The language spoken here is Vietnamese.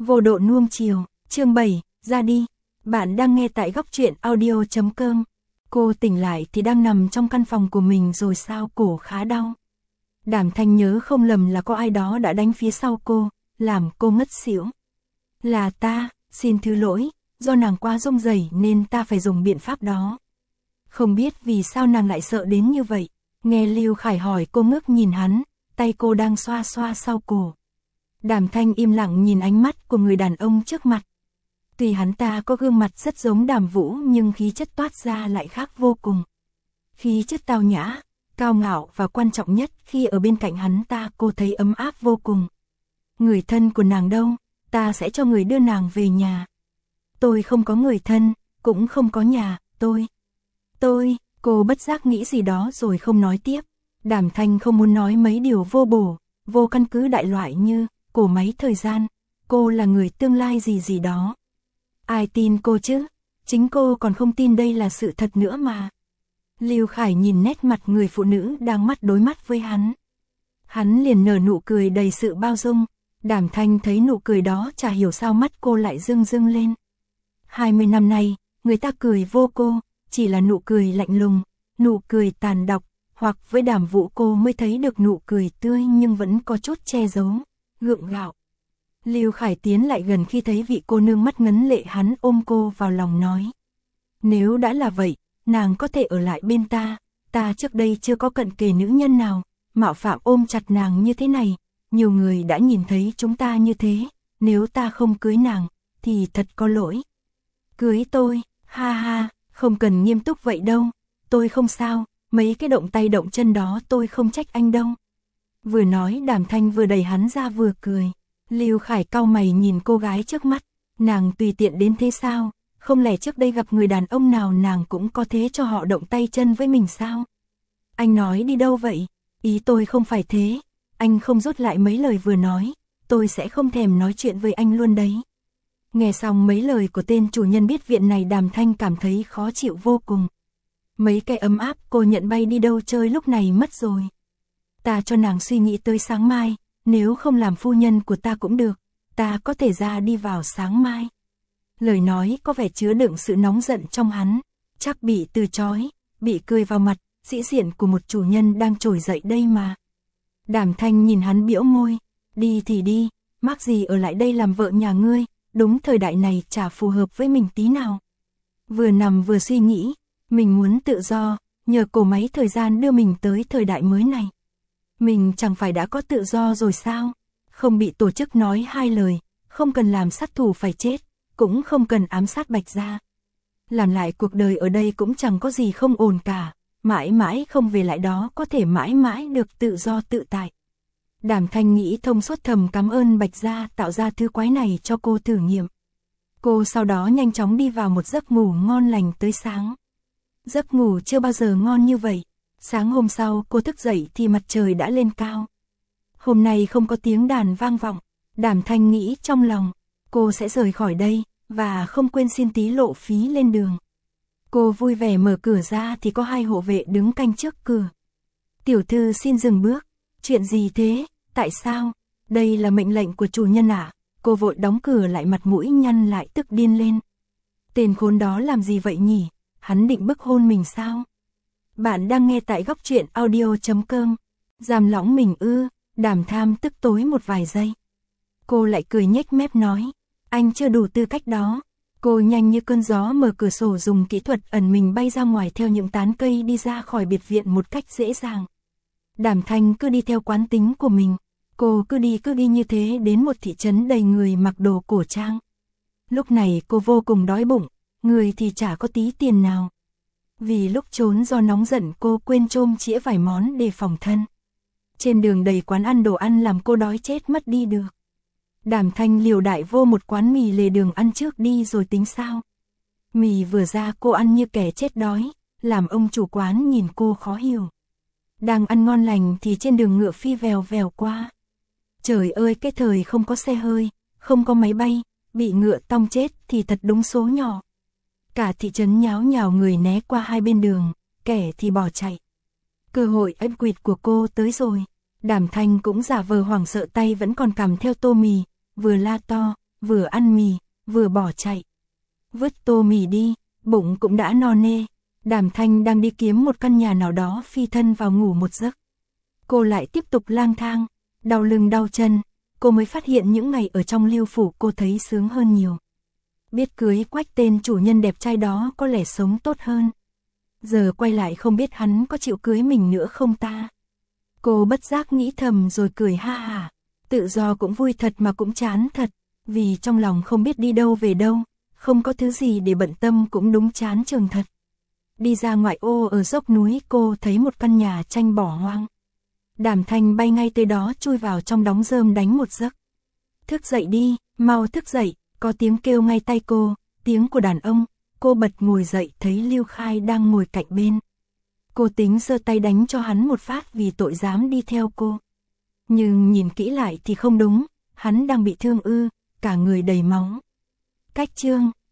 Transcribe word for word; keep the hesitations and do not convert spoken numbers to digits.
Vô độ nuông chiều, chương bảy, ra đi. Bạn đang nghe tại góc truyện audio chấm com. Cô tỉnh lại thì đang nằm trong căn phòng của mình rồi sao, cổ khá đau. Đàm Thanh nhớ không lầm là có ai đó đã đánh phía sau cô, làm cô ngất xỉu. Là ta, xin thứ lỗi, do nàng quá run rẩy nên ta phải dùng biện pháp đó. Không biết vì sao nàng lại sợ đến như vậy. Nghe Lưu Khải hỏi, cô ngước nhìn hắn, tay cô đang xoa xoa sau cổ. Đàm Thanh im lặng nhìn ánh mắt của người đàn ông trước mặt. Tuy hắn ta có gương mặt rất giống Đàm Vũ nhưng khí chất toát ra lại khác vô cùng. Khí chất tao nhã, cao ngạo và quan trọng nhất khi ở bên cạnh hắn ta cô thấy ấm áp vô cùng. Người thân của nàng đâu, ta sẽ cho người đưa nàng về nhà. Tôi không có người thân, cũng không có nhà, tôi. Tôi, cô bất giác nghĩ gì đó rồi không nói tiếp. Đàm Thanh không muốn nói mấy điều vô bổ, vô căn cứ đại loại như cổ máy thời gian, cô là người tương lai gì gì đó. Ai tin cô chứ? Chính cô còn không tin đây là sự thật nữa mà. Lưu Khải nhìn nét mặt người phụ nữ đang mắt đối mắt với hắn. Hắn liền nở nụ cười đầy sự bao dung. Đàm Thanh thấy nụ cười đó chả hiểu sao mắt cô lại rưng rưng lên. hai mươi năm nay, người ta cười vô cô, chỉ là nụ cười lạnh lùng, nụ cười tàn độc, hoặc với Đàm Vũ cô mới thấy được nụ cười tươi nhưng vẫn có chút che giấu, gượng gạo. Lưu Khải tiến lại gần khi thấy vị cô nương mắt ngấn lệ, hắn ôm cô vào lòng nói. Nếu đã là vậy, nàng có thể ở lại bên ta, ta trước đây chưa có cận kề nữ nhân nào, mạo phạm ôm chặt nàng như thế này, nhiều người đã nhìn thấy chúng ta như thế, nếu ta không cưới nàng, thì thật có lỗi. Cưới tôi, ha ha, không cần nghiêm túc vậy đâu, tôi không sao, mấy cái động tay động chân đó tôi không trách anh đâu. Vừa nói Đàm Thanh vừa đẩy hắn ra vừa cười. Lưu Khải cau mày nhìn cô gái trước mắt, nàng tùy tiện đến thế sao, không lẽ trước đây gặp người đàn ông nào nàng cũng có thế cho họ động tay chân với mình sao? Anh nói đi đâu vậy? Ý tôi không phải thế, anh không rút lại mấy lời vừa nói, tôi sẽ không thèm nói chuyện với anh luôn đấy. Nghe xong mấy lời của tên chủ nhân biết viện này, Đàm Thanh cảm thấy khó chịu vô cùng. Mấy cái ấm áp cô nhận bay đi đâu chơi lúc này mất rồi. Ta cho nàng suy nghĩ tới sáng mai, nếu không làm phu nhân của ta cũng được, ta có thể ra đi vào sáng mai. Lời nói có vẻ chứa đựng sự nóng giận trong hắn, chắc bị từ chối, bị cười vào mặt, sĩ diện của một chủ nhân đang trồi dậy đây mà. Đàm Thanh nhìn hắn bĩu môi, đi thì đi, mắc gì ở lại đây làm vợ nhà ngươi, đúng thời đại này chả phù hợp với mình tí nào. Vừa nằm vừa suy nghĩ, mình muốn tự do, nhờ cổ máy thời gian đưa mình tới thời đại mới này. Mình chẳng phải đã có tự do rồi sao? Không bị tổ chức nói hai lời, không cần làm sát thủ phải chết, cũng không cần ám sát Bạch Gia. Làm lại cuộc đời ở đây cũng chẳng có gì không ổn cả, mãi mãi không về lại đó có thể mãi mãi được tự do tự tại. Đàm Thanh nghĩ thông suốt, thầm cảm ơn Bạch Gia tạo ra thứ quái này cho cô thử nghiệm. Cô sau đó nhanh chóng đi vào một giấc ngủ ngon lành tới sáng. Giấc ngủ chưa bao giờ ngon như vậy. Sáng hôm sau cô thức dậy thì mặt trời đã lên cao. Hôm nay không có tiếng đàn vang vọng, Đàm Thanh nghĩ trong lòng, cô sẽ rời khỏi đây, và không quên xin tí lộ phí lên đường. Cô vui vẻ mở cửa ra thì có hai hộ vệ đứng canh trước cửa. Tiểu thư xin dừng bước, chuyện gì thế, tại sao, đây là mệnh lệnh của chủ nhân à? Cô vội đóng cửa lại, mặt mũi nhăn lại tức điên lên. Tên khốn đó làm gì vậy nhỉ, hắn định bức hôn mình sao? Bạn đang nghe tại góc truyện audio chấm com. Giam lỏng mình ư? Đàm Tham tức tối một vài giây. Cô lại cười nhếch mép nói, anh chưa đủ tư cách đó. Cô nhanh như cơn gió mở cửa sổ, dùng kỹ thuật ẩn mình bay ra ngoài theo những tán cây, đi ra khỏi biệt viện một cách dễ dàng. Đàm Thanh cứ đi theo quán tính của mình. Cô cứ đi cứ đi như thế đến một thị trấn đầy người mặc đồ cổ trang. Lúc này cô vô cùng đói bụng, người thì chả có tí tiền nào. Vì lúc trốn do nóng giận cô quên chôm chĩa vài món để phòng thân. Trên đường đầy quán ăn đồ ăn làm cô đói chết mất đi được. Đàm Thanh liều đại vô một quán mì lề đường ăn trước đi rồi tính sao. Mì vừa ra cô ăn như kẻ chết đói, làm ông chủ quán nhìn cô khó hiểu. Đang ăn ngon lành thì trên đường ngựa phi vèo vèo qua. Trời ơi, cái thời không có xe hơi, không có máy bay, bị ngựa tông chết thì thật đúng số nhỏ. Cả thị trấn nháo nhào, người né qua hai bên đường, kẻ thì bỏ chạy. Cơ hội ép quỵt của cô tới rồi. Đàm Thanh cũng giả vờ hoảng sợ, tay vẫn còn cầm theo tô mì, vừa la to, vừa ăn mì, vừa bỏ chạy. Vứt tô mì đi, bụng cũng đã no nê. Đàm Thanh đang đi kiếm một căn nhà nào đó phi thân vào ngủ một giấc. Cô lại tiếp tục lang thang, đau lưng đau chân, cô mới phát hiện những ngày ở trong Lưu Phủ cô thấy sướng hơn nhiều. Biết cưới Quách tên chủ nhân đẹp trai đó có lẽ sống tốt hơn. Giờ quay lại không biết hắn có chịu cưới mình nữa không ta. Cô bất giác nghĩ thầm rồi cười ha hả. Tự do cũng vui thật mà cũng chán thật, vì trong lòng không biết đi đâu về đâu, không có thứ gì để bận tâm cũng đúng chán trường thật. Đi ra ngoại ô ở dốc núi cô thấy một căn nhà tranh bỏ hoang. Đàm Thanh bay ngay tới đó chui vào trong đóng rơm đánh một giấc. Thức dậy đi, mau thức dậy, có tiếng kêu ngay tay cô, tiếng của đàn ông. Cô bật ngồi dậy thấy Lưu Khai đang ngồi cạnh bên. Cô tính giơ tay đánh cho hắn một phát vì tội dám đi theo cô. Nhưng nhìn kỹ lại thì không đúng, hắn đang bị thương ư, cả người đầy máu. Cách chương